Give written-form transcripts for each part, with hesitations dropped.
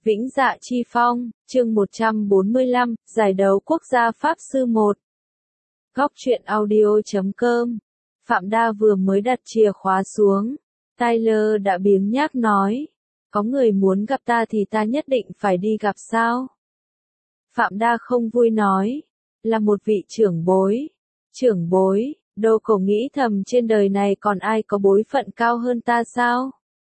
Vĩnh Dạ Chi Phong, chương 145, giải đấu quốc gia Pháp Sư 1. Góc truyện audio.com. Phạm Đa vừa mới đặt chìa khóa xuống. Tyler đã biếng nhác nói. Có người muốn gặp ta thì ta nhất định phải đi gặp sao? Phạm Đa không vui nói. Là một vị trưởng bối. Trưởng bối, Đô Cổ nghĩ thầm trên đời này còn ai có bối phận cao hơn ta sao?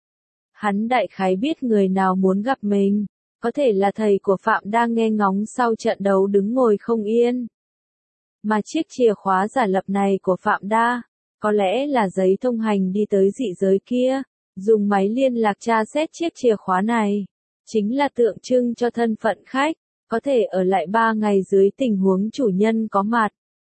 Hắn đại khái biết người nào muốn gặp mình, có thể là thầy của Phạm Đa nghe ngóng sau trận đấu đứng ngồi không yên. Mà chiếc chìa khóa giả lập này của Phạm Đa, có lẽ là giấy thông hành đi tới dị giới kia, dùng máy liên lạc tra xét chiếc chìa khóa này, chính là tượng trưng cho thân phận khách, có thể ở lại 3 ngày dưới tình huống chủ nhân có mặt.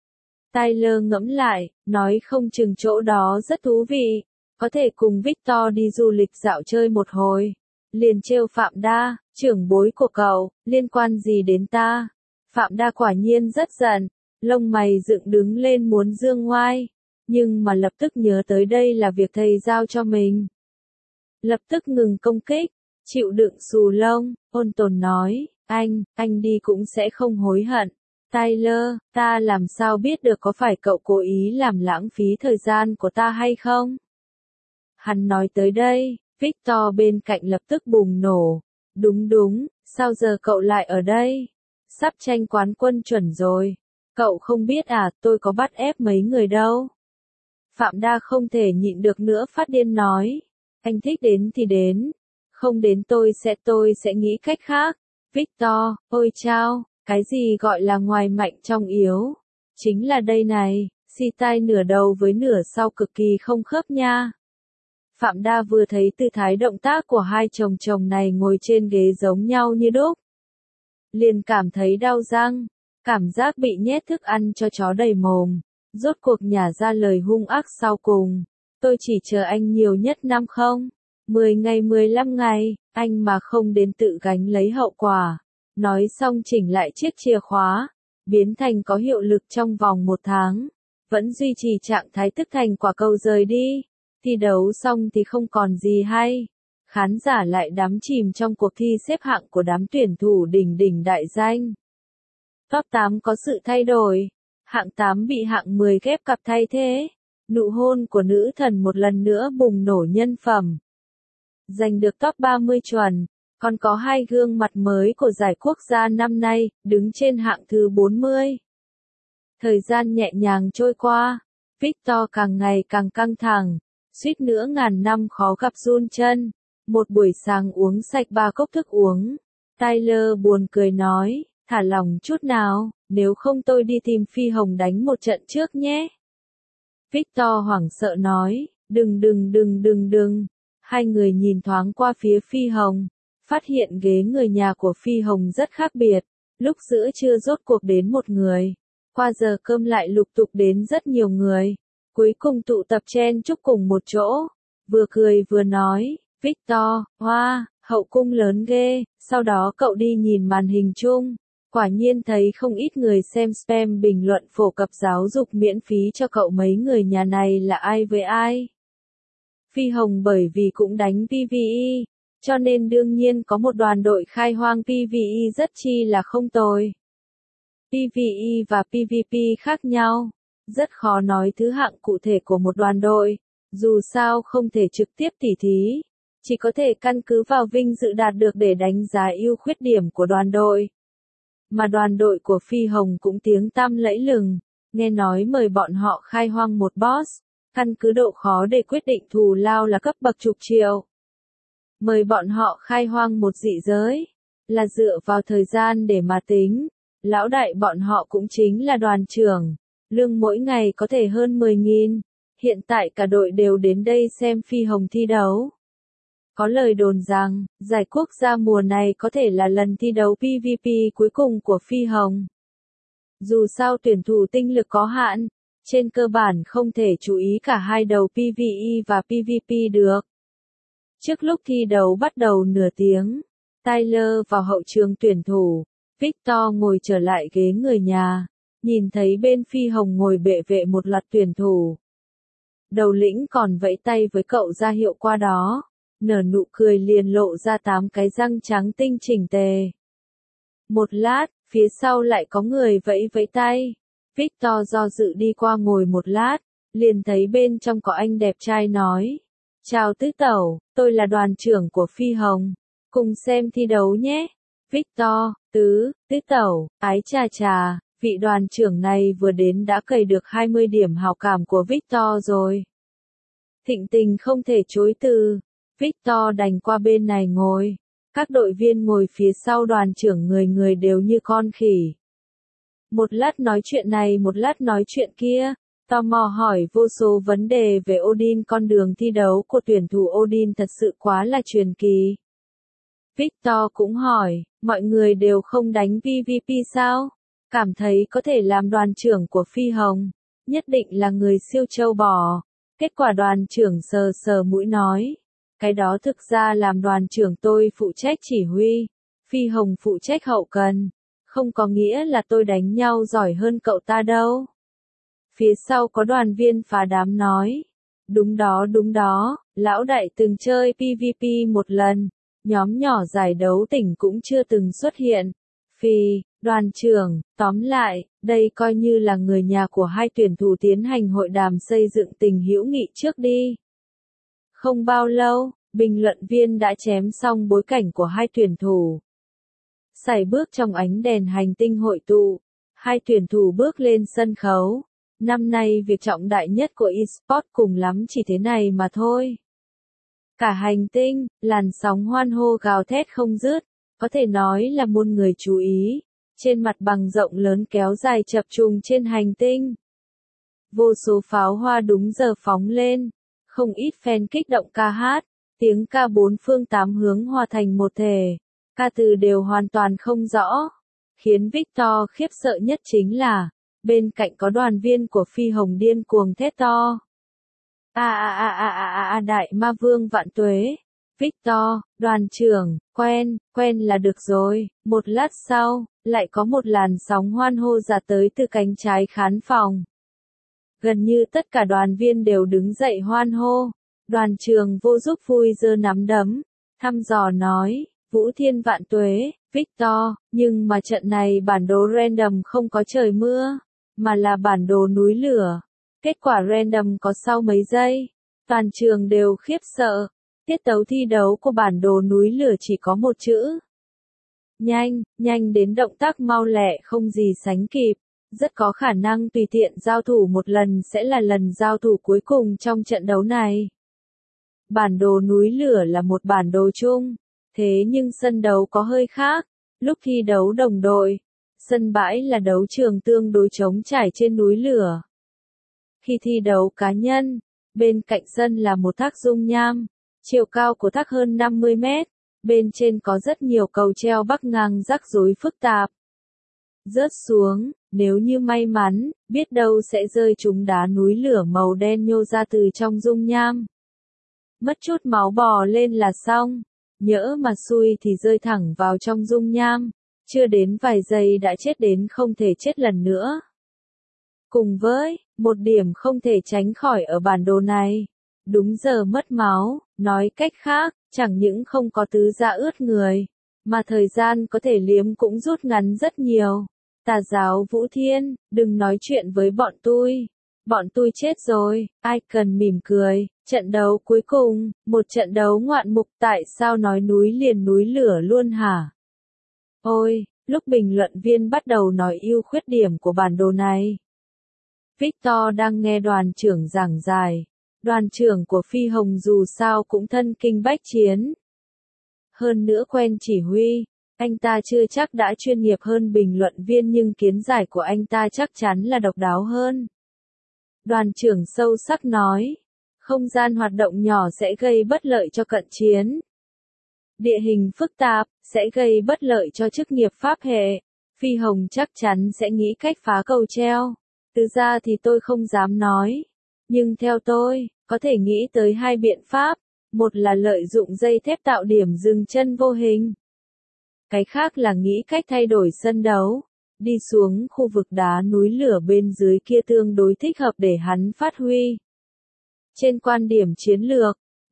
Tyler ngẫm lại, nói không chừng chỗ đó rất thú vị. Có thể cùng Victor đi du lịch dạo chơi một hồi. Liền trêu Phạm Đa, trưởng bối của cậu, liên quan gì đến ta? Phạm Đa quả nhiên rất giận, lông mày dựng đứng lên muốn giương ngoai, nhưng mà lập tức nhớ tới đây là việc thầy giao cho mình. Lập tức ngừng công kích, chịu đựng xù lông, ôn tồn nói, anh đi cũng sẽ không hối hận. Tyler, ta làm sao biết được có phải cậu cố ý làm lãng phí thời gian của ta hay không? Hắn nói tới đây, Victor bên cạnh lập tức bùng nổ. Đúng, sao giờ cậu lại ở đây? Sắp tranh quán quân chuẩn rồi. Cậu không biết à, tôi có bắt ép mấy người đâu. Phạm Đa không thể nhịn được nữa phát điên nói. Anh thích đến thì đến. Không đến tôi sẽ nghĩ cách khác. Victor, ôi chao, cái gì gọi là ngoài mạnh trong yếu? Chính là đây này, xi tai nửa đầu với nửa sau cực kỳ không khớp nha. Phạm Đa vừa thấy tư thái động tác của hai chồng này ngồi trên ghế giống nhau như đúc. Liền cảm thấy đau răng, cảm giác bị nhét thức ăn cho chó đầy mồm, rốt cuộc nhả ra lời hung ác sau cùng. Tôi chỉ chờ anh nhiều nhất năm không? 10 ngày 15 ngày, anh mà không đến tự gánh lấy hậu quả. Nói xong chỉnh lại chiếc chìa khóa, biến thành có hiệu lực trong vòng 1 tháng. Vẫn duy trì trạng thái tức thành quả cầu rời đi. Thi đấu xong thì không còn gì hay. Khán giả lại đắm chìm trong cuộc thi xếp hạng của đám tuyển thủ đỉnh đại danh. Top 8 có sự thay đổi. Hạng 8 bị hạng 10 ghép cặp thay thế. Nụ hôn của nữ thần một lần nữa bùng nổ nhân phẩm. Giành được top 30 chuẩn. Còn có 2 gương mặt mới của giải quốc gia năm nay, đứng trên hạng thứ 40. Thời gian nhẹ nhàng trôi qua. Victor càng ngày càng căng thẳng. Suýt nữa ngàn năm khó gặp run chân. Một buổi sáng uống sạch 3 cốc thức uống. Tyler buồn cười nói, thả lòng chút nào, nếu không tôi đi tìm Phi Hồng đánh một trận trước nhé. Victor hoảng sợ nói, đừng. Hai người nhìn thoáng qua phía Phi Hồng, phát hiện ghế người nhà của Phi Hồng rất khác biệt. Lúc giữa trưa rốt cuộc đến một người. Qua giờ cơm lại lục tục đến rất nhiều người. Cuối cùng tụ tập chen chúc cùng một chỗ, vừa cười vừa nói, Victor, hoa, hậu cung lớn ghê, sau đó cậu đi nhìn màn hình chung, quả nhiên thấy không ít người xem spam bình luận phổ cập giáo dục miễn phí cho cậu mấy người nhà này là ai với ai. Phi Hồng bởi vì cũng đánh PvE, cho nên đương nhiên có một đoàn đội khai hoang PvE rất chi là không tồi. PvE và PvP khác nhau. Rất khó nói thứ hạng cụ thể của một đoàn đội, dù sao không thể trực tiếp tỉ thí, chỉ có thể căn cứ vào vinh dự đạt được để đánh giá ưu khuyết điểm của đoàn đội. Mà đoàn đội của Phi Hồng cũng tiếng tăm lẫy lừng, nghe nói mời bọn họ khai hoang một boss, căn cứ độ khó để quyết định thù lao là cấp bậc chục triệu. Mời bọn họ khai hoang một dị giới, là dựa vào thời gian để mà tính, lão đại bọn họ cũng chính là đoàn trưởng. Lương mỗi ngày có thể hơn 10.000, hiện tại cả đội đều đến đây xem Phi Hồng thi đấu. Có lời đồn rằng, giải quốc gia mùa này có thể là lần thi đấu PvP cuối cùng của Phi Hồng. Dù sao tuyển thủ tinh lực có hạn, trên cơ bản không thể chú ý cả hai đầu PvE và PvP được. Trước lúc thi đấu bắt đầu nửa tiếng, Tyler vào hậu trường tuyển thủ, Victor ngồi trở lại ghế người nhà. Nhìn thấy bên Phi Hồng ngồi bệ vệ một loạt tuyển thủ. Đầu lĩnh còn vẫy tay với cậu ra hiệu qua đó. nở nụ cười liền lộ ra 8 cái răng trắng tinh chỉnh tề. Một lát, phía sau lại có người vẫy vẫy tay. Victor do dự đi qua ngồi một lát, liền thấy bên trong có anh đẹp trai nói. Chào tứ tẩu, tôi là đoàn trưởng của Phi Hồng. Cùng xem thi đấu nhé. Victor, tứ tẩu, ái chà chà, vị đoàn trưởng này vừa đến đã cày được 20 điểm hảo cảm của Victor rồi. Thịnh tình không thể chối từ. Victor đành qua bên này ngồi. Các đội viên ngồi phía sau đoàn trưởng người người đều như con khỉ. Một lát nói chuyện này một lát nói chuyện kia, tò mò hỏi vô số vấn đề về Odin. Con đường thi đấu của tuyển thủ Odin thật sự quá là truyền kỳ. Victor cũng hỏi, mọi người đều không đánh PvP sao? Cảm thấy có thể làm đoàn trưởng của Phi Hồng, nhất định là người siêu châu bò. Kết quả đoàn trưởng sờ sờ mũi nói, cái đó thực ra làm đoàn trưởng tôi phụ trách chỉ huy, Phi Hồng phụ trách hậu cần, không có nghĩa là tôi đánh nhau giỏi hơn cậu ta đâu. Phía sau có đoàn viên phá đám nói, đúng đó, lão đại từng chơi PvP một lần, nhóm nhỏ giải đấu tỉnh cũng chưa từng xuất hiện. Đoàn trưởng, tóm lại, đây coi như là người nhà của hai tuyển thủ tiến hành hội đàm xây dựng tình hữu nghị trước đi. Không bao lâu, bình luận viên đã chém xong bối cảnh của hai tuyển thủ. Sải bước trong ánh đèn hành tinh hội tụ, hai tuyển thủ bước lên sân khấu. Năm nay việc trọng đại nhất của eSports cùng lắm chỉ thế này mà thôi. Cả hành tinh, làn sóng hoan hô gào thét không dứt, có thể nói là muôn người chú ý. Trên mặt bằng rộng lớn kéo dài chập trùng trên hành tinh. Vô số pháo hoa đúng giờ phóng lên, không ít fan kích động ca hát, tiếng ca bốn phương tám hướng hòa thành một thể, ca từ đều hoàn toàn không rõ. Khiến Victor khiếp sợ nhất chính là, bên cạnh có đoàn viên của Phi Hồng điên cuồng thét to. Đại ma vương vạn tuế. Victor, đoàn trưởng, quen là được rồi. Một lát sau, lại có một làn sóng hoan hô ra tới từ cánh trái khán phòng. Gần như tất cả đoàn viên đều đứng dậy hoan hô. Đoàn trưởng vô giúp vui giơ nắm đấm, thăm dò nói, Vũ Thiên vạn tuế, Victor, nhưng mà trận này bản đồ random không có trời mưa, mà là bản đồ núi lửa. Kết quả random có sau mấy giây, toàn trường đều khiếp sợ. Tiết tấu thi đấu của bản đồ núi lửa chỉ có một chữ. Nhanh đến động tác mau lẹ không gì sánh kịp. Rất có khả năng tùy tiện giao thủ một lần sẽ là lần giao thủ cuối cùng trong trận đấu này. Bản đồ núi lửa là một bản đồ chung, thế nhưng sân đấu có hơi khác. Lúc thi đấu đồng đội, sân bãi là đấu trường tương đối trống trải trên núi lửa. Khi thi đấu cá nhân, bên cạnh sân là một thác dung nham. Chiều cao của thác hơn 50 mét, bên trên có rất nhiều cầu treo bắc ngang rắc rối phức tạp. Rớt xuống, nếu như may mắn, biết đâu sẽ rơi trúng đá núi lửa màu đen nhô ra từ trong dung nham. Mất chút máu bò lên là xong, nhỡ mà xui thì rơi thẳng vào trong dung nham, chưa đến vài giây đã chết đến không thể chết lần nữa. Cùng với, một điểm không thể tránh khỏi ở bản đồ này. Đúng giờ mất máu, nói cách khác, chẳng những không có tứ dạ ướt người, mà thời gian có thể liếm cũng rút ngắn rất nhiều. Tà giáo Vũ Thiên, đừng nói chuyện với bọn tôi chết rồi. Ai cần mỉm cười, trận đấu cuối cùng, một trận đấu ngoạn mục tại sao nói núi liền núi lửa luôn hả? Ôi, lúc bình luận viên bắt đầu nói ưu khuyết điểm của bản đồ này. Victor đang nghe đoàn trưởng giảng giải. Đoàn trưởng của Phi Hồng dù sao cũng thân kinh bách chiến. Hơn nữa quen chỉ huy, anh ta chưa chắc đã chuyên nghiệp hơn bình luận viên nhưng kiến giải của anh ta chắc chắn là độc đáo hơn. Đoàn trưởng sâu sắc nói, không gian hoạt động nhỏ sẽ gây bất lợi cho cận chiến. Địa hình phức tạp, sẽ gây bất lợi cho chức nghiệp pháp hệ. Phi Hồng chắc chắn sẽ nghĩ cách phá cầu treo. Thực ra thì tôi không dám nói. Nhưng theo tôi, có thể nghĩ tới hai biện pháp. Một là lợi dụng dây thép tạo điểm dừng chân vô hình. Cái khác là nghĩ cách thay đổi sân đấu. Đi xuống khu vực đá núi lửa bên dưới kia tương đối thích hợp để hắn phát huy. Trên quan điểm chiến lược,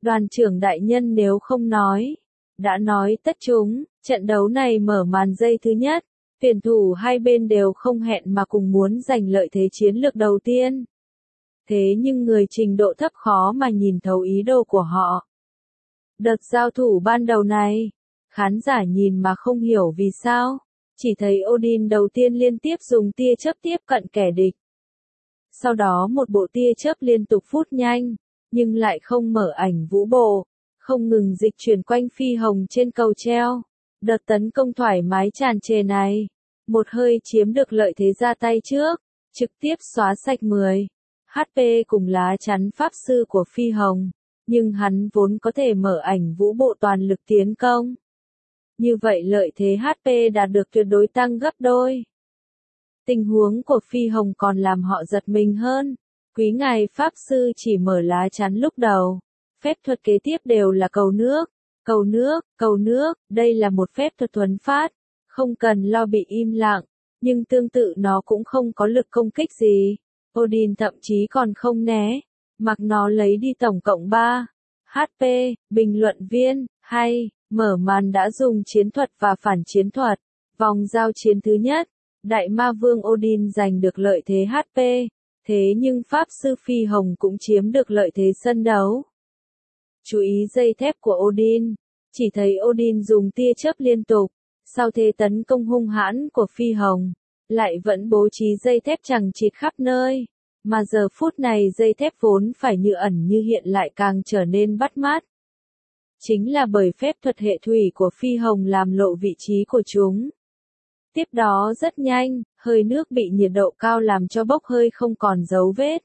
Đoàn trưởng đại nhân nếu không nói, đã nói tất chúng, trận đấu này mở màn giây thứ nhất, tuyển thủ hai bên đều không hẹn mà cùng muốn giành lợi thế chiến lược đầu tiên. Thế nhưng người trình độ thấp khó mà nhìn thấu ý đồ của họ. Đợt giao thủ ban đầu này, khán giả nhìn mà không hiểu vì sao, chỉ thấy Odin đầu tiên liên tiếp dùng tia chớp tiếp cận kẻ địch. Sau đó một bộ tia chớp liên tục phút nhanh, nhưng lại không mở ảnh vũ bộ, không ngừng dịch chuyển quanh Phi Hồng trên cầu treo. Đợt tấn công thoải mái tràn trề này, một hơi chiếm được lợi thế ra tay trước, trực tiếp xóa sạch 10 HP cùng lá chắn pháp sư của Phi Hồng, nhưng hắn vốn có thể mở ảnh vũ bộ toàn lực tiến công. Như vậy lợi thế HP đạt được tuyệt đối tăng gấp đôi. Tình huống của Phi Hồng còn làm họ giật mình hơn. Quý ngài pháp sư chỉ mở lá chắn lúc đầu. Phép thuật kế tiếp đều là cầu nước, cầu nước, cầu nước. Đây là một phép thuật thuần phát, không cần lo bị im lặng, nhưng tương tự nó cũng không có lực công kích gì. Odin thậm chí còn không né, mặc nó lấy đi tổng cộng 3 HP. Bình luận viên, hay, mở màn đã dùng chiến thuật và phản chiến thuật. Vòng giao chiến thứ nhất, Đại Ma Vương Odin giành được lợi thế HP, thế nhưng Pháp Sư Phi Hồng cũng chiếm được lợi thế sân đấu. Chú ý dây thép của Odin, chỉ thấy Odin dùng tia chớp liên tục, sau thế tấn công hung hãn của Phi Hồng, lại vẫn bố trí dây thép chằng chịt khắp nơi, mà giờ phút này dây thép vốn phải như ẩn như hiện lại càng trở nên bắt mắt. Chính là bởi phép thuật hệ thủy của Phi Hồng làm lộ vị trí của chúng. Tiếp đó rất nhanh, hơi nước bị nhiệt độ cao làm cho bốc hơi không còn dấu vết.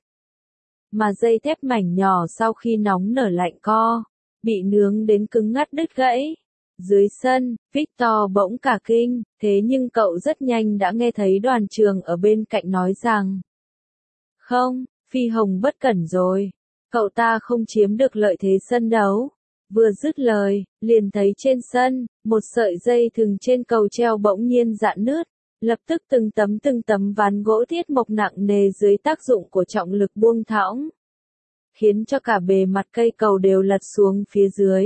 Mà dây thép mảnh nhỏ sau khi nóng nở lạnh co, bị nướng đến cứng ngắt đứt gãy. Dưới sân, Victor bỗng cả kinh, thế nhưng cậu rất nhanh đã nghe thấy đoàn trường ở bên cạnh nói rằng: "Không, Phi Hồng bất cẩn rồi, cậu ta không chiếm được lợi thế sân đấu." Vừa dứt lời, liền thấy trên sân, một sợi dây thừng trên cầu treo bỗng nhiên rạn nứt, lập tức từng tấm ván gỗ thiết mộc nặng nề dưới tác dụng của trọng lực buông thõng, khiến cho cả bề mặt cây cầu đều lật xuống phía dưới.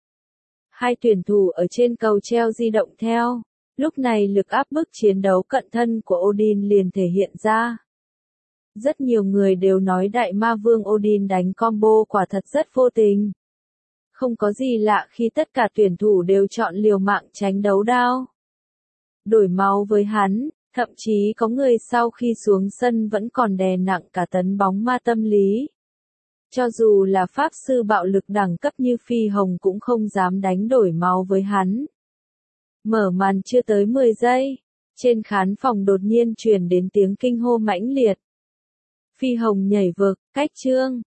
Hai tuyển thủ ở trên cầu treo di động theo, lúc này lực áp bức chiến đấu cận thân của Odin liền thể hiện ra. Rất nhiều người đều nói Đại Ma Vương Odin đánh combo quả thật rất vô tình. Không có gì lạ khi tất cả tuyển thủ đều chọn liều mạng tránh đấu đao. Đổi máu với hắn, thậm chí có người sau khi xuống sân vẫn còn đè nặng cả tấn bóng ma tâm lý. Cho dù là pháp sư bạo lực đẳng cấp như Phi Hồng cũng không dám đánh đổi máu với hắn. Mở màn chưa tới 10 giây, trên khán phòng đột nhiên truyền đến tiếng kinh hô mãnh liệt. Phi Hồng nhảy vực, cách chương,